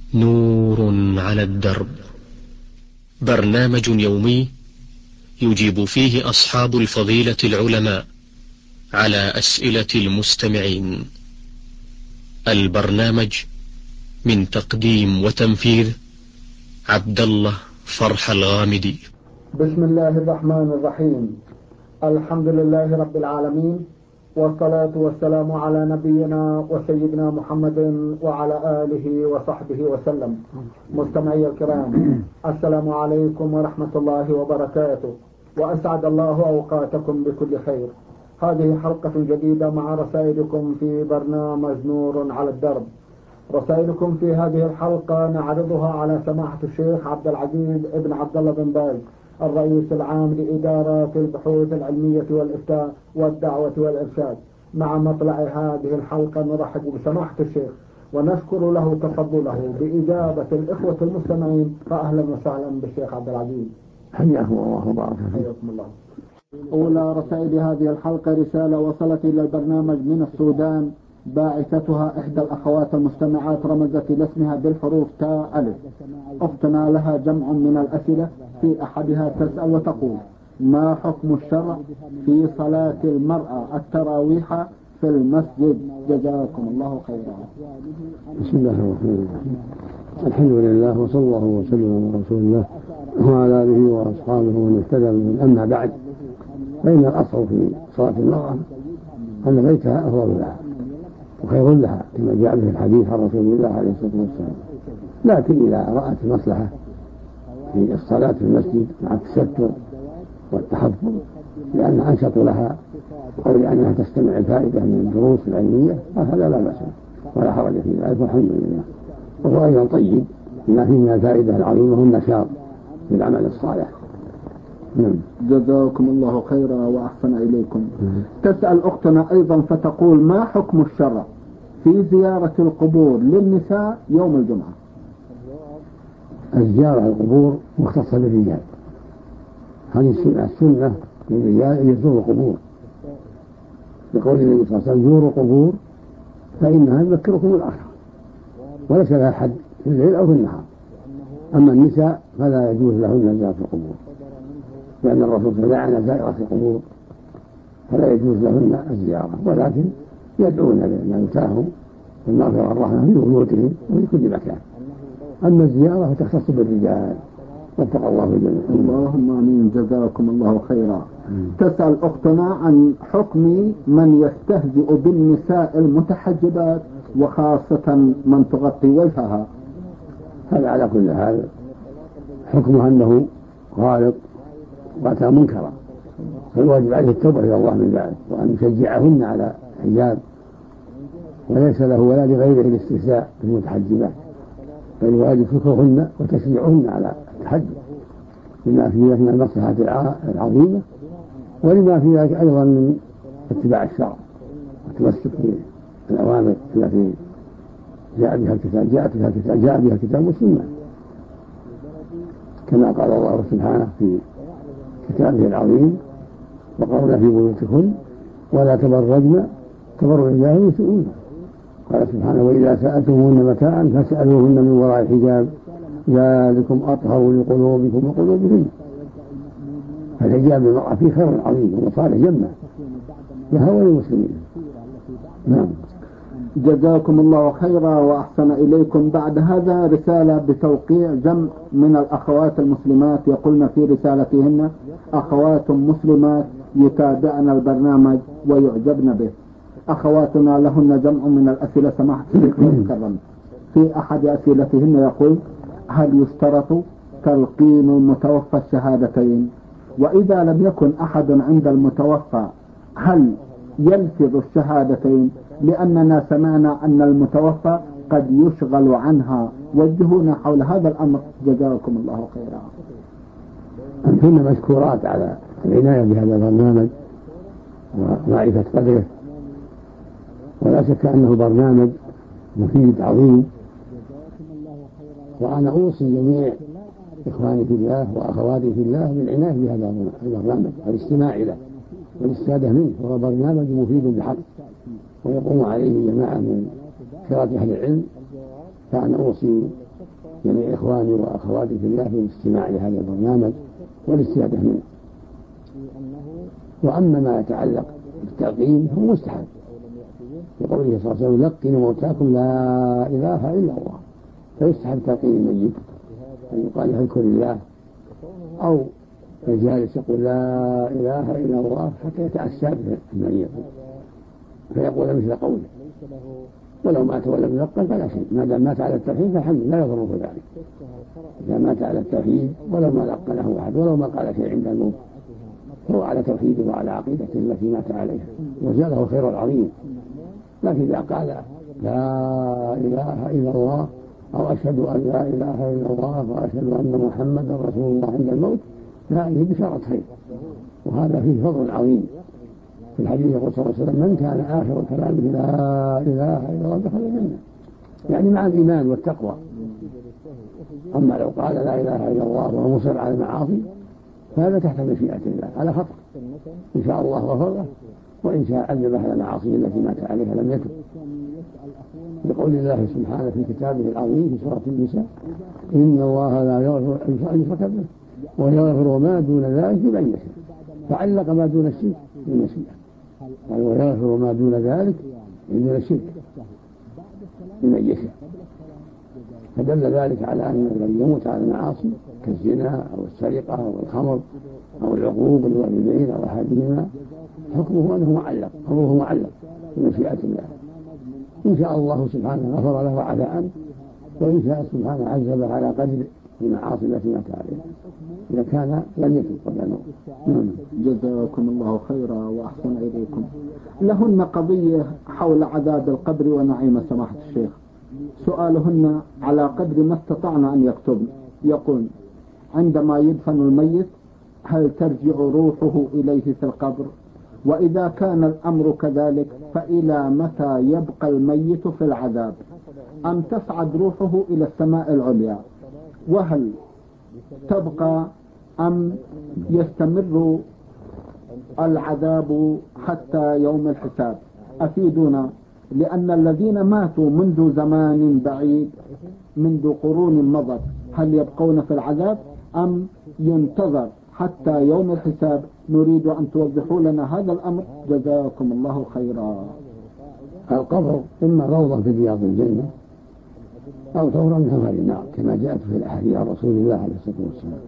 نور على الدرب، برنامج يومي يجيب فيه أصحاب الفضيلة العلماء على أسئلة المستمعين. البرنامج من تقديم وتنفيذ عبد الله فرح الغامدي. بسم الله الرحمن الرحيم. الحمد لله رب العالمين، والصلاة والسلام على نبينا وسيدنا محمد وعلى آله وصحبه وسلم. مستمعي الكرام، السلام عليكم ورحمة الله وبركاته، وأسعد الله أوقاتكم بكل خير. هذه حلقة جديدة مع رسائلكم في برنامج نور على الدرب. رسائلكم في هذه الحلقة نعرضها على سماحة الشيخ عبد العزيز ابن عبد الله بن باز، الرئيس العام لإدارة البحوث العلمية والإفتاء والدعوة والإرشاد. مع مطلع هذه الحلقة نرحب بسماحة الشيخ ونشكر له تفضله بإجابة الإخوة المستمعين. فأهلا وسهلا بالشيخ عبد العزيز. حياكم الله وبارك فيكم. حياكم الله. أولى رسائل هذه الحلقة رسالة وصلت إلى البرنامج من السودان، باعثتها إحدى الأخوات المستمعات رمزت إلى اسمها بالحروف تاء ألف. أختنا لها جمع من الأسئلة، في أحدها تسأل وتقول: ما حكم الشرع في صلاة المرأة التراويح في المسجد؟ جزاكم الله خيرا. بسم الله الرحمن الرحيم. الحمد لله وصلى الله وسلم على رسول الله وعلى آله وأصحابه ومن اهتدى بهم. أما بعد، فإن الأصل في صلاة المرأة أن بيتها أفضل لها وخير لها كما جاء في الحديث عن رسول الله عليه الصلاة والسلام. لكن إذا رأت مصلحة في الصلاة في المسجد مع التستر والتحفظ لأن أنشط لها أو لأنها تستمع الفائدة من الدروس العلمية، فهذا لا بأس ولا حرج في ذلك، والحمد لله. وهو أيضا طيب لما فيه من الفائدة العظيمة والنشاط في العمل الصالح. جزاكم الله خيرا وأحسن إليكم. تسأل أختنا أيضا فتقول: ما حكم الشرع في زيارة القبور للنساء يوم الجمعة؟ الزيارة القبور مختصة بالرجال، هذه السنة للرجال أن يزوروا القبور، بقول النبي صلى الله عليه وسلم: زوروا القبور فإنها تذكركم الآخرة، وليس لها حد في الليل أو في النهار. أما النساء فلا يجوز لهن زيارة القبور، لأن الرسول لعن زائرة القبور فلا يجوز لهن الزيارة، ولكن يدعون لموتاهم بالمغفرة والرحمة في بيوتهم وفي كل مكان. أما الزيارة فتختص بالرجال، وفق الله الجميع. اللهم آمين. جزاكم الله خيرا. تسأل أختنا عن حكم من يستهزئ بالنساء المتحجبات وخاصة من تغطي وجهها. هذا على كل حال حكمه أنه غالط وأتى منكرا، فالواجب عليه التوبة إلى الله من ذلك، وأن يشجعهن على الحجاب، وليس له ولا لغيره الاستهزاء بالمتحجبات، بل الواجب فكرهن وتشجيعهن على التحجب لما فيه من المصلحة العظيمة، ولما فيه أيضا من اتباع الشرع والتمسك بالأوامر التي جاء بها الكتاب والسنة، كما قال الله سبحانه في كتابه العظيم: وقرن في بيوتكن ولا تبرجن تبرج الجاهلية الأولى. قال سبحانه: وإذا سألتموهن متاعا فاسألوهن من وراء الحجاب ذلكم أطهر لقلوبكم وقلوبهن. فالحجاب للمرأة فيه خير عظيم ومصالح جمة لها وللمسلمين. نعم. جزاكم الله خيرا وأحسن إليكم. بعد هذا رسالة بتوقيع جمع من الأخوات المسلمات، يقولن في رسالتهن: أخوات مسلمات يتابعن البرنامج ويعجبن به. أخواتنا لهن جمع من الأسئلة سماحة الشيخ المكرم. في أحد أسئلتهن يقول: هل يشترط تلقين المتوفى الشهادتين؟ وإذا لم يكن أحد عند المتوفى هل يلفظ الشهادتين؟ لأننا سمعنا أن المتوفى قد يشغل عنها. وجهونا حول هذا الأمر جزاكم الله خيرا. أنتن مشكورات على العناية بهذا البرنامج ومعرفة قدره، ولا شك أنه برنامج مفيد عظيم، وأنا أوصي جميع إخواني في الله وأخواتي في الله بالعناية بهذا البرنامج والاستماع له والاستفادة منه. وهو برنامج مفيد بحق ويقوم عليه جماعة من خيرات أهل العلم، فأنا أوصي جميع إخواني وأخواتي في الله في الاستماع لهذا البرنامج والاستفادة منه. وأما ما يتعلق بالتلقين هو مستحب، لقوله صلى الله عليه وسلم: لقنوا موتاكم لا إله إلا الله. فيستحب تلقين الميت أن يقال اذكر الله، أو الجالس يقول لا إله إلا الله حتى يتأسى بالميت فيقول مثل قوله، ولو مات ولم يلقن فلا شيء، ما دام مات على التوحيد فالحمد لا يضره ذلك. إذا مات على التوحيد ولو ما لقنه أحد ولو ما قال شيء عند الموت هو على توحيده وعلى عقيدته التي مات عليها وزاده الخير العظيم. لكن إذا قال لا إله إلا الله أو أشهد أن لا إله إلا الله وأشهد أن محمدا رسول الله عند الموت فهذه بشارة خير، وهذا فيه فضل عظيم. في الحديث يقول صلى الله عليه وسلم: من كان آخر كلامه لا إله إلا الله دخل الجنة، يعني مع الإيمان والتقوى. أما لو قال لا إله إلا الله وهو مصر على المعاصي فهذا تحت مشيئة الله على خطأ، إن شاء الله غفر له، وإن شاء عذب على المعاصي التي مات عليها لم يتب. بقول الله سبحانه في كتابه العظيم في سورة النساء: إن الله لا يغفر أن يشرك به ويغفر ما دون ذلك لمن يشاء. فعلق ما دون الشرك بالمشيئة، قال ويغفر ما دون ذلك دون الشرك لمن يشاء. فدل ذلك على أن الذي يموت على المعاصي كالزنا أو السرقة أو الخمر أو العقوق للوالدين أو أحدهما حكمه أنه معلق، أمره معلق بمشيئة الله. إن شاء الله سبحانه غفر له وعفى عنه، وإن شاء سبحانه عذب على قدر المعاصي التي مات عليها إذا كان لم يتب قبل الموت. جزاكم الله خيرا وأحسن إليكم. لهن قضية حول عذاب القبر ونعيم سماحة الشيخ. سؤالهن على قدر ما استطعنا أن يكتبن. يقول: عندما يدفن الميت هل ترجع روحه إليه في القبر؟ وإذا كان الأمر كذلك فإلى متى يبقى الميت في العذاب؟ أم تصعد روحه إلى السماء العليا؟ وهل تبقى أم يستمر العذاب حتى يوم الحساب؟ أفيدونا، لأن الذين ماتوا منذ زمان بعيد منذ قرون مضت هل يبقون في العذاب أم ينتظر حتى يوم الحساب؟ نريد أن توضحوا لنا هذا الأمر جزاكم الله خيرا. القبر إما روضة في رياض الجنة أو ثورة من ثمار النار كما جاءت في الأحاديث عن رسول الله عليه الصلاة والسلام.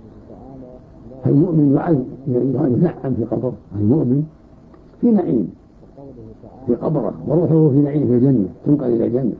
فالمؤمن ينعم في قبره، المؤمن في نعيم في قبره وروحه في نعيم في الجنة تنقل إلى الجنة.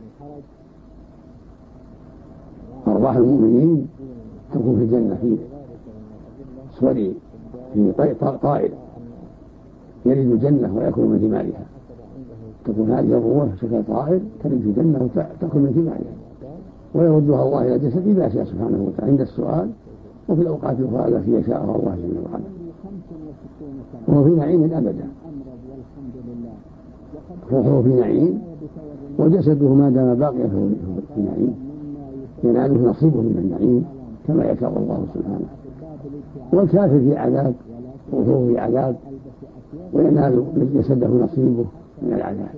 أرواح المؤمنين تكون في الجنة في صور في طائر يلد الجنة ويأكل من ثمارها، تكون هذه الروح شكل طائر تلد في الجنة وتأكل من ثمارها ويردها الله إلى الجسد إذا شاء سبحانه وتعالى عند السؤال وفي الأوقات الأخرى التي يشاءها الله جل وعلا، وهو في نعيم أبدا. روحه في نعيم وجسده ما دام باقيا في نعيم يناله نصيبه من النعيم كما يشاء الله سبحانه. والكافر في عذاب، روحه في عذاب وينال جسده نصيبه من العذاب.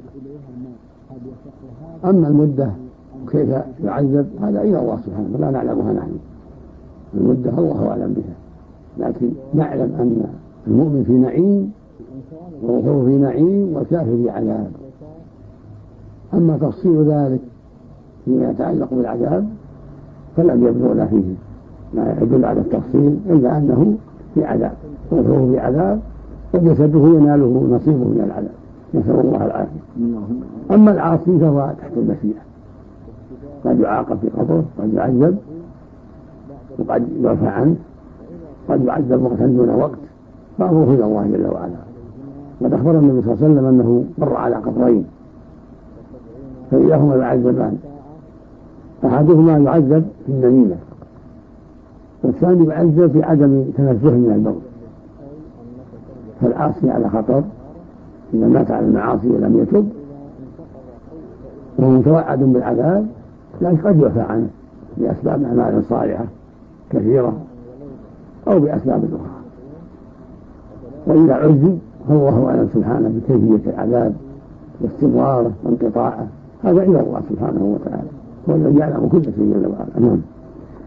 أما المدة وكيف يعذب هذا إلى الله سبحانه ولا نعلمها نحن، المدة الله أعلم بها، لكن نعلم أن المؤمن في نعيم وروحه في نعيم والكافر في عذاب. أما تفصيل ذلك فيما يتعلق بالعذاب فلم يبلغنا فيه ما يدل على التفصيل إلا أنه في عذاب، روحه في عذاب وجسده يناله نصيبه من العذاب، نسأل الله العافية. أما العاصي فهو تحت المشيئة، قد يعاقب في قبره، قد يعذب وقد يرفع عنه، قد يعذب وقتا دون وقت، فأمره إلى الله جل وعلا. وقد أخبر النبي صلى الله عليه وسلم أنه مر على قبرين فإذاهما يعذبان، أحدهما يعذب في النميمة والثاني يعذب في عدم تنزه من البول. فالعاصي على خطر إذا مات على المعاصي ولم يتب وهو متوعد بالعذاب، لكن قد يعفى عنه بأسباب أعمال صالحة كثيرة أو بأسباب أخرى. وإذا عذب فالله أعلم سبحانه بكيفية العذاب واستمراره وانقطاعه، هذا إلى الله سبحانه وتعالى، هو الذي يعلم كل شيء جل وعلا.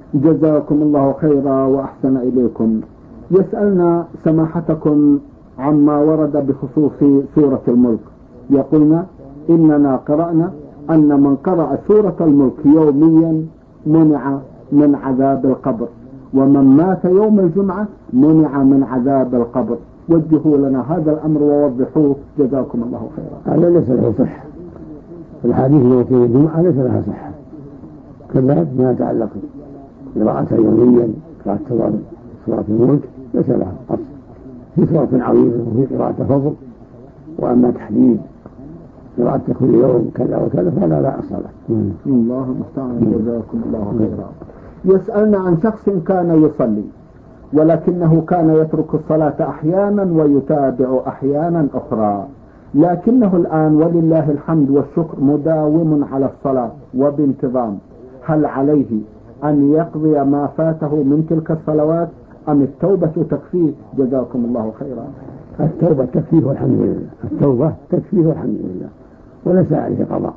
جزاكم الله خيرا وأحسن إليكم. يسألنا سماحتكم عما ورد بخصوص سورة الملك. يقولنا إننا قرأنا أن من قرأ سورة الملك يوميا منع من عذاب القبر، ومن مات يوم الجمعة منع من عذاب القبر. وجهوا لنا هذا الأمر ووضحوه جزاكم الله خيرا. هذا ليس له صحة. الحديث يوم الجمعة ليس لها صحة، كذلك ما يتعلق قراءة يوميا قراءة سورة الملك ليس لها أصل. في سورة عظيمة وفي قراءة فضل، وأما تحديد قراءة كل يوم كذا وكذا فلا لا أصل له. الله المستعان. جزاكم الله خيرا. يسألنا عن شخص كان يصلي ولكنه كان يترك الصلاة أحيانا ويتابع أحيانا أخرى، لكنه الآن ولله الحمد والشكر مداوم على الصلاة وبانتظام. هل عليه أن يقضي ما فاته من تلك الصلوات أم التوبة تكفيه؟ جزاكم الله خيرا. التوبة تكفيه والحمد لله، التوبة تكفيه والحمد لله، وليس عليه قضاء.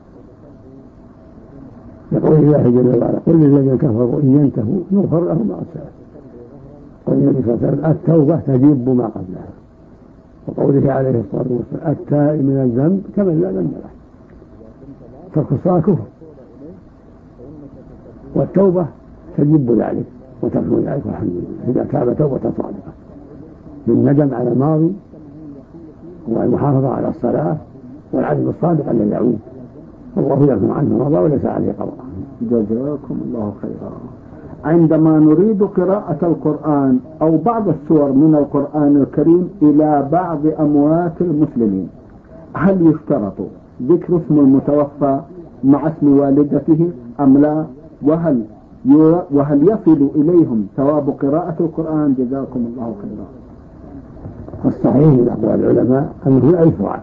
يقول الله جل وعلا قل للذين كفروا إن ينتهوا يغفر لهم ما قد سلف. قال النبي صلى الله عليه وسلم التوبة تجيب ما قبلها، وقوله عليه الصلاة والسلام التائب من الذنب كمن لا ذنب له. ترك الصلاة كفر، والتوبة تجيب ذلك وتفهم ذلك والحمد لله إذا تاب توبة صادقة بالندم على الماضي والمحافظة على الصلاة والعزم الصادق الذي يعود، والله يرحم عنه مضى وليس عليه قضاء. جزاكم الله خيرا. عندما نريد قراءة القرآن أو بعض السور من القرآن الكريم إلى بعض أموات المسلمين، هل يشترط ذكر اسم المتوفى مع اسم والدته أم لا؟ وهل يصل إليهم ثواب قراءة القرآن؟ جزاكم الله خيرا. الصحيح من أقوال العلماء أنه لا يشرع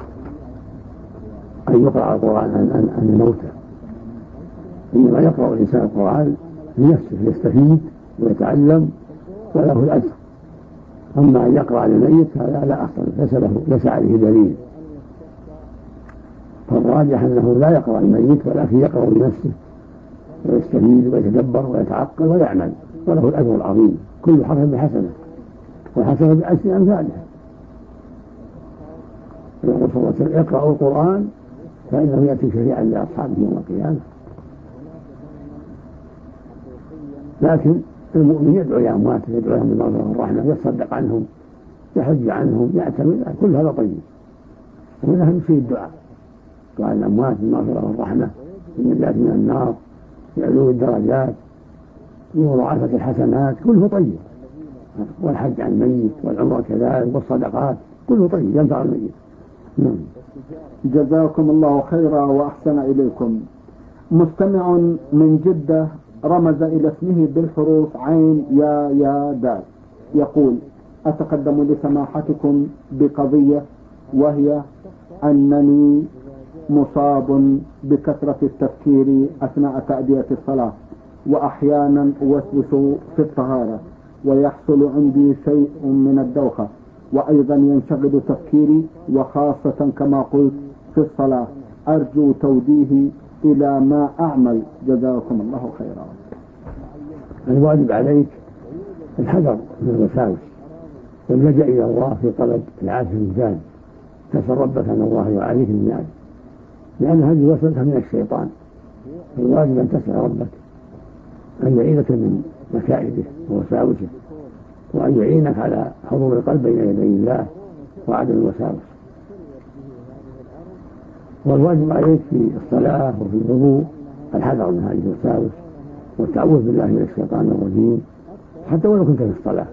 أن يقرأ القرآن عن الموتى، إنما يقرأ الإنسان القرآن لنفسه يستفيد ويتعلم وله الأجر. أما أن يقرأ للميت هذا لا أصل، ليس عليه دليل. فالراجح أنه لا يقرأ الميت ولكن يقرأ لنفسه ويستفيد ويتدبر ويتعقل ويعمل، وله الأجر العظيم. كل حرف بحسنة والحسنة بعشر أمثالها. يقول صلى الله عليه وسلم اقرأوا القرآن فإنه يأتي شفيعا لأصحابه يوم القيامة. لكن المؤمن يدعو لأمواته، يدعو لهم بالمغفرة والرحمة، يتصدق عنهم، يحج عنهم، يعتمد، كل هذا طيب. ومن أهم شيء الدعاء، دعاء الأموات بالمغفرة والرحمة، بالنجاة من النار، بعلو الدرجات، ومضاعفة الحسنات، كله طيب. والحج عن الميت والعمرة كذلك والصدقات كله طيب ينفع الميت. جزاكم الله خيرا وأحسن إليكم. مستمع من جدة رمز إلى اسمه بالحروف عين يا دال، يقول أتقدم لسماحتكم بقضية، وهي أنني مصاب بكثرة التفكير أثناء تأدية الصلاة، وأحيانا أوسوس في الطهارة، ويحصل عندي شيء من الدوخة، وأيضا ينشغل تفكيري وخاصة كما قلت في الصلاة. أرجو توجيهي إلى ما أعمل جزاكم الله خيرا. الواجب عليك الحذر من الوساوس واللجأ إلى الله في طلب العافية الإنسان. تسأل ربك أن الله يعافيك من ذلك، لأن هذه وسوسة من الشيطان. الواجب أن تسأل ربك أن يعينك من مكائده ووساوسه، وأن يعينك على حضور القلب بين يدي الله وعدم الوساوس. والواجب عليك في الصلاة وفي الوضوء الحذر من هذه الوساوس والتعوذ بالله من الشيطان الرجيم، حتى ولو كنت في الصلاة.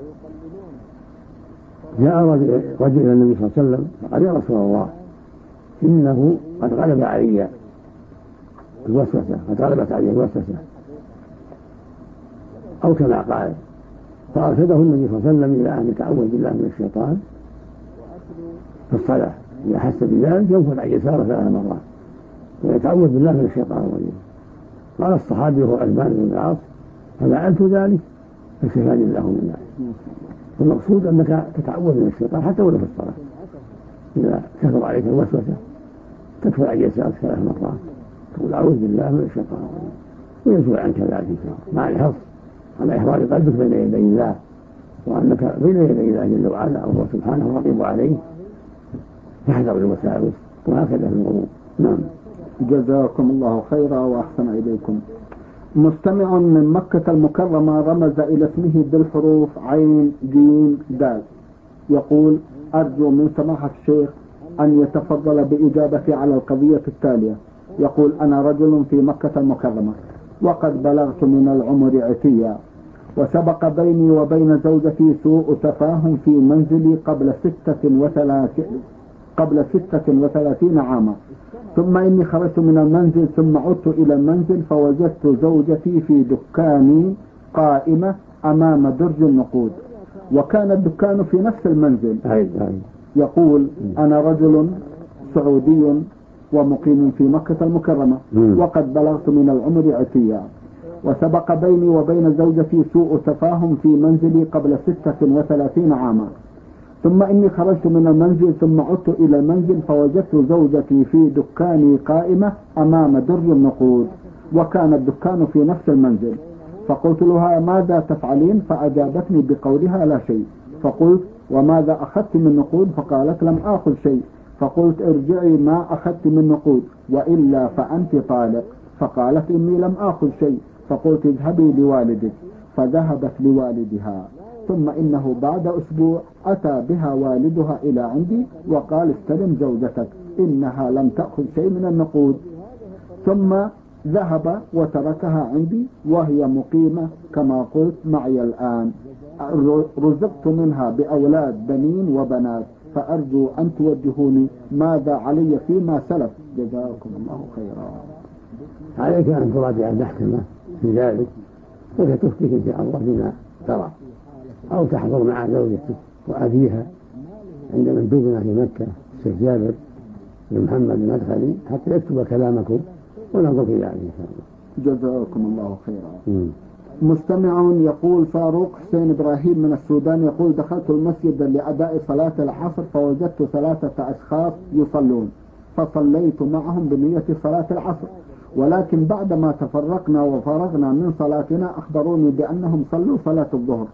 جاء رجل إلى النبي صلى الله عليه وسلم فقال يا رسول الله إنه قد غلب علي الوسوسة، قد غلبت علي الوسوسة، أو كما قال. فأرشده النبي صلى الله عليه وسلم إلى أن يتعوذ بالله من الشيطان في الصلاة. إذا حس بذلك ينفذ عن يساره 3 مرات ويتعوذ بالله من الشيطان الرجيم. قال الصحابي هو عثمان بن العاص ففعلت ذلك فشفاني الله من ذلك. المقصود أنك تتعوذ من الشيطان حتى ولو في الصلاة. إذا كثر عليك الوسوسة تكفر عن يسارك 3 مرات تقول أعوذ بالله من الشيطان الرجيم. ويزول عنك ذلك مع الحرص على إحضار قلبك بين يدي الله، وأنك بين يدي الله جل وعلا وهو سبحانه الرقيب عليه، تحذر الوساوس، وهكذا في الأمور. نعم. جزاكم الله خيرا وأحسن إليكم. مستمع من مكة المكرمة رمز إلى اسمه بالحروف عين جيم دال، يقول: أرجو من سماحة الشيخ أن يتفضل بإجابتي على القضية التالية. يقول: أنا رجل في مكة المكرمة، وقد بلغت من العمر عتيا، وسبق بيني وبين زوجتي سوء تفاهم في منزلي قبل 36 عاما، ثم إني خرجت من المنزل ثم عدت إلى المنزل فوجدت زوجتي في دكاني قائمة أمام درج النقود، وكان الدكان في نفس المنزل. يقول: أنا رجل سعودي ومقيم في مكة المكرمة، وقد بلغت من العمر عتيا، وسبق بيني وبين زوجتي سوء تفاهم في منزلي قبل 36 عاما، ثم إني خرجت من المنزل ثم عدت إلى المنزل فوجدت زوجتي في دكاني قائمة أمام درج النقود، وكان الدكان في نفس المنزل، فقلت لها: ماذا تفعلين؟ فأجابتني بقولها: لا شيء. فقلت: وماذا أخذت من نقود؟ فقالت: لم آخذ شيء. فقلت: ارجعي، ما أخذت من نقود، وإلا فأنت طالق. فقالت: إني لم آخذ شيء. فقلت: اذهبي لوالدك. فذهبت لوالدها، ثم إنه بعد أسبوع أتى بها والدها إلى عندي وقال: استلم زوجتك، إنها لم تأخذ شيء من النقود. ثم ذهب وتركها عندي وهي مقيمة كما قلت معي الآن. رزقت منها بأولاد بنين وبنات، فأرجو أن توجهوني ماذا علي فيما سلف، جزاكم الله خيرا. عليك أن تراجع المحكمة في ذلك، وستفتك إن شاء الله بما ترى، أو تحضر مع زوجتك وأبيها عند مندوبنا في مكة الشيخ جابر بن محمد المدخلي حتى يكتب كلامكم وننظر في ذلك إن شاء الله. جزاكم الله خيرا. مستمع يقول: فاروق حسين إبراهيم من السودان، يقول: دخلت المسجد لأداء صلاة العصر فوجدت 3 أشخاص يصلون، فصليت معهم بنية صلاة العصر، ولكن بعدما تفرقنا وفرغنا من صلاتنا أخبروني بأنهم صلوا صلاة الظهر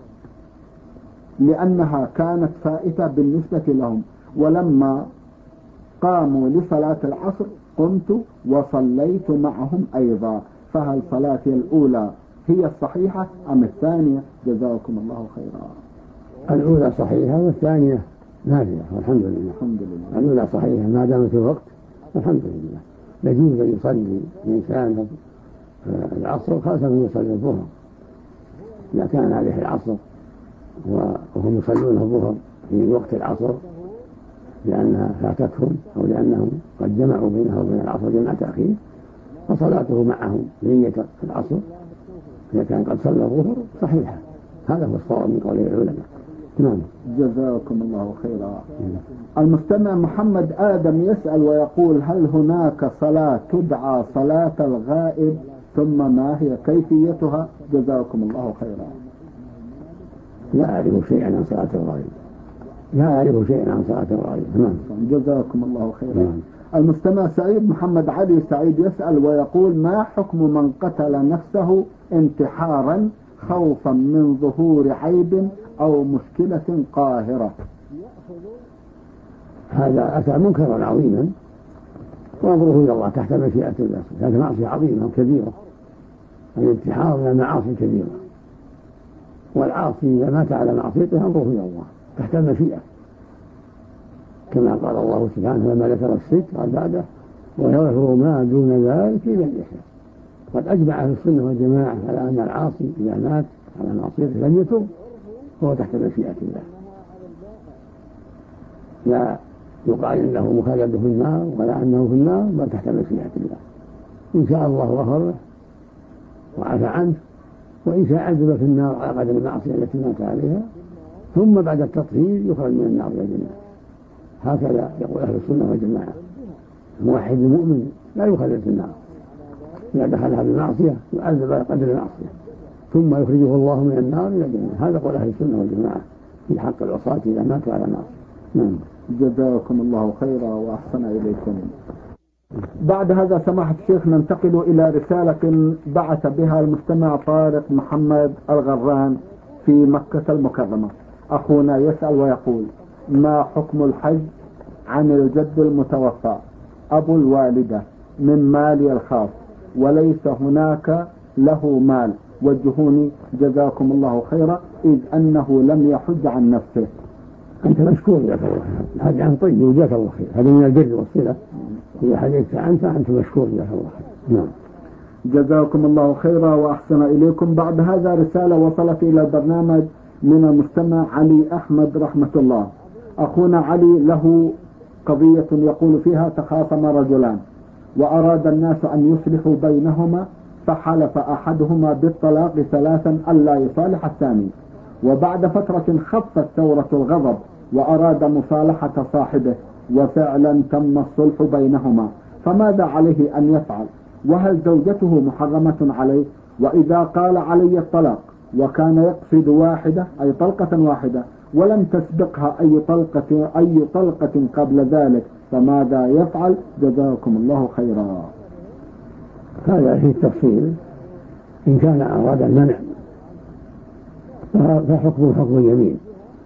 لأنها كانت فائتة بالنسبة لهم، ولما قاموا لصلاة العصر قمت وصليت معهم أيضا، فهل صلاتي الأولى هي الصحيحة أم الثانية؟ جزاكم الله خيرا. الأولى صحيحة والثانية نافلة، والحمد لله. الحمد لله. الأولى صحيحة ما دامت في الوقت، والحمد لله. يجوز أن يصلي الإنسان العصر خاصة أن يصلي الظهر إذا كان عليه العصر وهم يصلون الظهر في وقت العصر لأنها فاتتهم أو لأنهم قد جمعوا بينها وبين العصر جمع تأخير، فصلاته معهم بنية العصر إذا كان قد صلى الظهر صحيحة. هذا هو الصواب من قول العلماء. نعم. جزاكم الله خيرا. المستمع محمد آدم يسأل ويقول: هل هناك صلاة تدعى صلاة الغائب؟ ثم ما هي كيفيتها؟ جزاكم الله خيرا. لا أعرف شيئا عن صلاة الغائب، لا أعرف شيئا عن صلاة الغائب. نعم. جزاكم الله خيرا. المستمع سعيد محمد علي سعيد يسأل ويقول: ما حكم من قتل نفسه انتحارا خوفا من ظهور عيب أو مشكلة قاهرة؟ هذا أتى منكرا عظيما، وأمره إلى الله تحت مشيئة الله. هذا معصية عظيمة وكبيرة، الانتحار من المعاصي كبيرة، والعاصي إذا مات على معصيته أمره إلى الله تحت المشيئة، كما قال الله سبحانه لما ذكر الشرك قال بعده: ويغفر ما دون ذلك لمن يشاء. قد أجمع أهل السنة والجماعة على أن العاصي إذا مات على معصيته لم يتب فهو تحت مشيئة الله، لا يقال إنه مخلد في النار ولا أنه في النار، بل تحت مشيئة الله. إن شاء الله غفر له وعفى عنه، وإن شاء عذب في النار على قدر المعصية التي مات عليها، ثم بعد التطهير يخرج من النار إلى الجنة. هكذا يقول أهل السنة والجماعة. الموحد المؤمن لا يخلد في النار، إذا دخلها بالمعصية يعذب على قدر المعصية ثم يخرجه الله من النار إلى الجنة. هذا قول أهل السنة والجماعة في حق العصاة إذا ماتوا على معصية. نعم. جزاكم الله خيرا وأحسن إليكم. بعد هذا سماحة الشيخ ننتقل إلى رسالة بعث بها المستمع طارق محمد الغران في مكة المكرمة. أخونا يسأل ويقول: ما حكم الحج عن الجد المتوفى أبو الوالدة من مالي الخاص وليس هناك له مال؟ وجهوني جزاكم الله خيرا، إذ أنه لم يحج عن نفسه. أنت مشكور جزاك الله خير، الحج عن طيب وجزاك الله خير، هذا من البر والصلة. إذا حججت عنك أنت مشكور جزاك الله خير. نعم. جزاكم الله خيرا وأحسن إليكم. بعد هذا رسالة وصلت إلى البرنامج من المستمع علي أحمد رحمة الله. أخونا علي له قضية يقول فيها: تخاصم رجلان وأراد الناس أن يصلحوا بينهما، فحلف أحدهما بالطلاق 3 ألا يصالح الثاني، وبعد فترة خفت ثورة الغضب وأراد مصالحة صاحبه، وفعلا تم الصلح بينهما، فماذا عليه أن يفعل؟ وهل زوجته محرمة عليه؟ وإذا قال علي الطلاق وكان يقصد واحدة أي طلقة واحدة ولم تسبقها أي طلقة قبل ذلك، فماذا يفعل؟ جزاكم الله خيرا. هذا فيه التفصيل. إن كان أراد المنع فحكم حكم اليمين،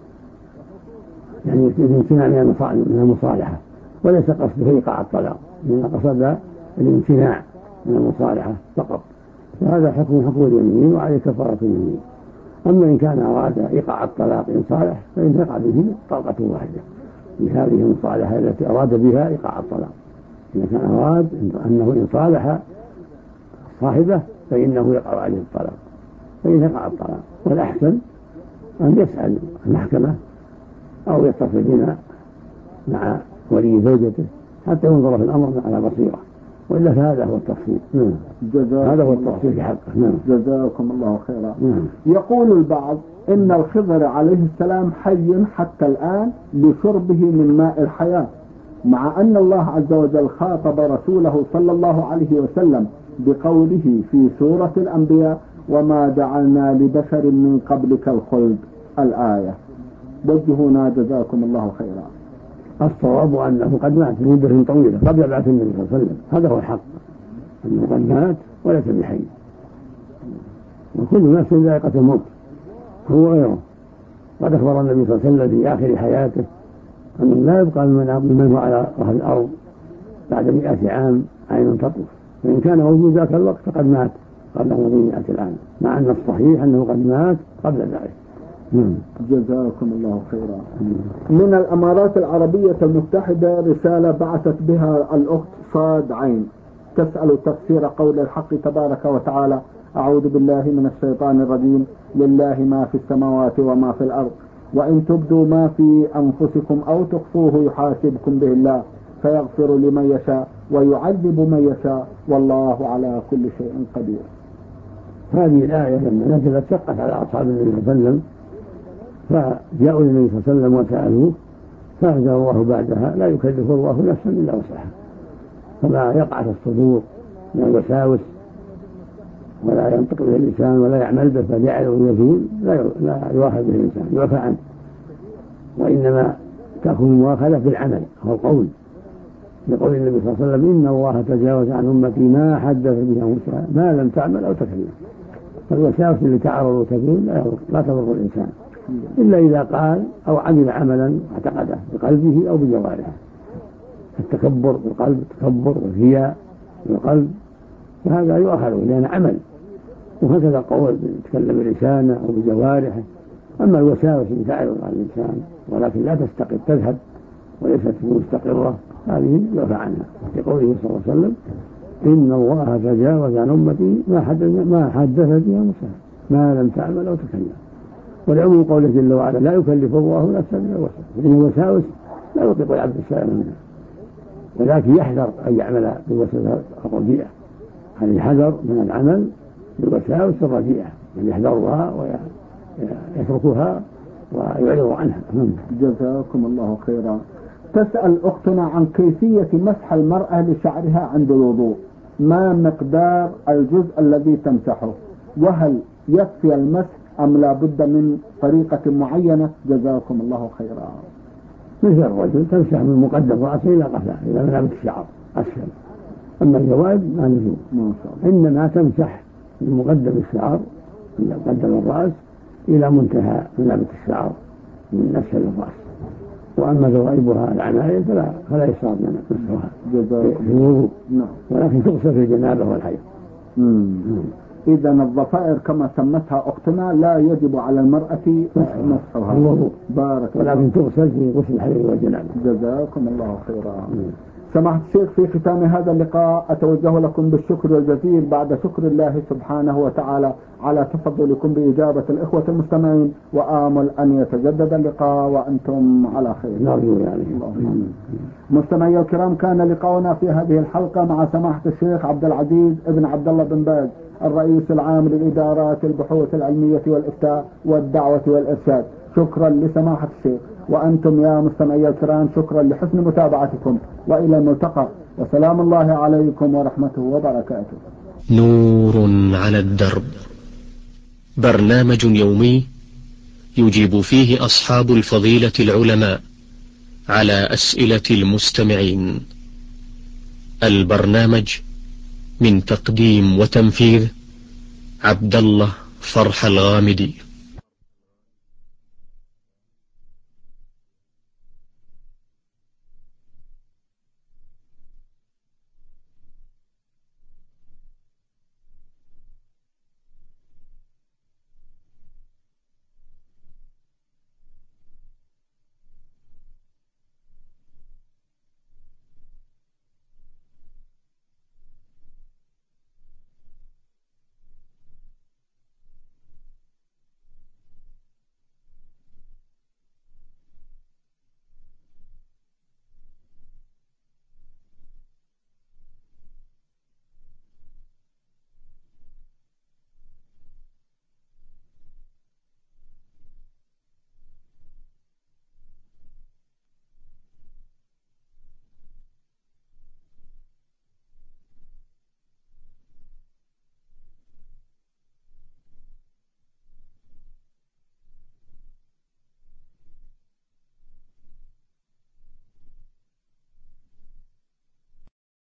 يعني الامتناع من المصالحة، وليس قصده إيقاع الطلاق، إنما قصد الامتناع من المصالحة فقط، فهذا حكم اليمين وعليه كفارة اليمين. أما إن كان أراد إيقاع الطلاق إن صالح فإن يقع به طلقة واحدة بهذه المصالحة التي أراد بها إيقاع الطلاق. إذا كان أراد أنه إن صالح صاحبه فإنه يقع عليه الطلاق، فإن يقع الطلاق. والأحسن أن يسأل المحكمة أو يتصل بنا مع ولي زوجته حتى ينظر في الأمر على بصيرة، وإلا فهذا هو التفصيل. هذا هو التفصيل في حقه. جزاكم الله خيرا. يقول البعض إن الخضر عليه السلام حي حتى الآن لشربه من ماء الحياة، مع أن الله عز وجل خاطب رسوله صلى الله عليه وسلم بقوله في سورة الأنبياء: وما جعلنا لبشر من قبلك الخلد، الآية. وجهونا جزاكم الله خيرا. الصواب أنه قد مات مدة طويلة قبل بعث النبي صلى الله عليه وسلم، هذا هو الحق، أنه قد مات وليس بحي، وكل نفس ذائقة الموت هو غيره. قد أخبر النبي صلى الله عليه وسلم في آخر حياته أنه لا يبقى من هو على ظهر الأرض بعد 100 عام عين تطلق، فإن كان موجود ذاك الوقت فقد مات قبل مضي 100 العام، مع أن الصحيح أنه قد مات قبل ذلك. جزاكم الله خيرا. من الأمارات العربية المتحدة رسالة بعثت بها الأخت صاد عين تسأل تفسير قول الحق تبارك وتعالى: أعوذ بالله من الشيطان الرجيم، لله ما في السماوات وما في الأرض، وإن تبدوا ما في أنفسكم أو تخفوه يحاسبكم به الله فيغفر لمن يشاء ويعذب من يشاء والله على كل شيء قدير. هذه الآية لما نزلت شقت على أصحاب النبي صلى الله عليه وسلم، فجاءوا للنبي صلى الله عليه وسلم وسألوه، فأنزل الله بعدها: لا يكلف الله نفسا إلا وسعها. فما يقع في الصدور من الوساوس ولا ينطق به اللسان ولا يعمل به فجعله يزول لا يؤاخذ به الإنسان، يعفى عنه، وإنما تكون المؤاخذة بالعمل هو القول، لقول النبي صلى الله عليه وسلم: إن الله تجاوز عن أمتي ما حدث به أنفسها ما لم تعمل أو تكلم. فالوساوس اللي تعرض وتكون لا تضر الإنسان إلا إذا قال أو عمل عملا اعتقده بقلبه أو بجوارحه. التكبر بالقلب، التكبر والرياء بالقلب، فهذا يؤخذ لأن عمل، وهكذا القول يتكلم بلسانه أو بجوارحه. أما الوساوس اللي تعرض على الإنسان ولكن لا تستقر تذهب وليست مستقرة، هذه يعفى عنها، لقوله صلى الله عليه وسلم: إن الله تجاوز عن أمتي ما حدث بها أنفسها ما لم تعمل أو تكلم. والعموم قوله جل وعلا: لا يكلف الله نفسا إلا وسعها، لأن الوساوس لا يطيق العبد السائل منها، ولكن يحذر أن يعمل بالوساوس الرديئة. هذا يحذر من العمل بالوساوس الرديئة، يعني يحذرها ويتركها ويعرض عنها. جزاكم الله خيرا. تسأل أختنا عن كيفية مسح المرأة لشعرها عند الوضوء، ما مقدار الجزء الذي تمسحه، وهل يكفي المسح أم لا بد من طريقة معينة؟ جزاكم الله خيرا. مثل الرجل تمسح من مقدم رأسه إلى قفاه إلى منابت الشعر أسفل، أما الجوائب ما نجوم، إنما تمسح من مقدم الشعر من مقدم الرأس إلى منتهى منابت الشعر من أسفل الرأس. وأما ذوائبها العمائم فلا يصاب مسحها في الوضوء، ولكن تغسل في الجنابة والحيض. إذا الضفائر كما سمتها أختنا لا يجب على المرأة مسحها الوضوء، بارك الله، ولكن تغسل في غسل الحيض والجنابة. جزاكم الله خيرا. سماحة الشيخ، في ختام هذا اللقاء أتوجه لكم بالشكر الجزيل بعد شكر الله سبحانه وتعالى على تفضلكم بإجابة الإخوة المستمعين، وآمل أن يتجدد اللقاء وأنتم على خير. نرجو يعني. مستمعي الكرام، كان لقاؤنا في هذه الحلقة مع سماحة الشيخ عبد العزيز ابن عبد الله بن باز، الرئيس العام لإدارات البحوث العلمية والإفتاء والدعوة والإرشاد. شكرا لسماحة الشيخ، وأنتم يا مستمعي الكرام شكرا لحسن متابعتكم، وإلى الملتقى، وسلام الله عليكم ورحمته وبركاته. نور على الدرب، برنامج يومي يجيب فيه أصحاب الفضيلة العلماء على أسئلة المستمعين. البرنامج من تقديم وتنفيذ عبد الله فرح الغامدي.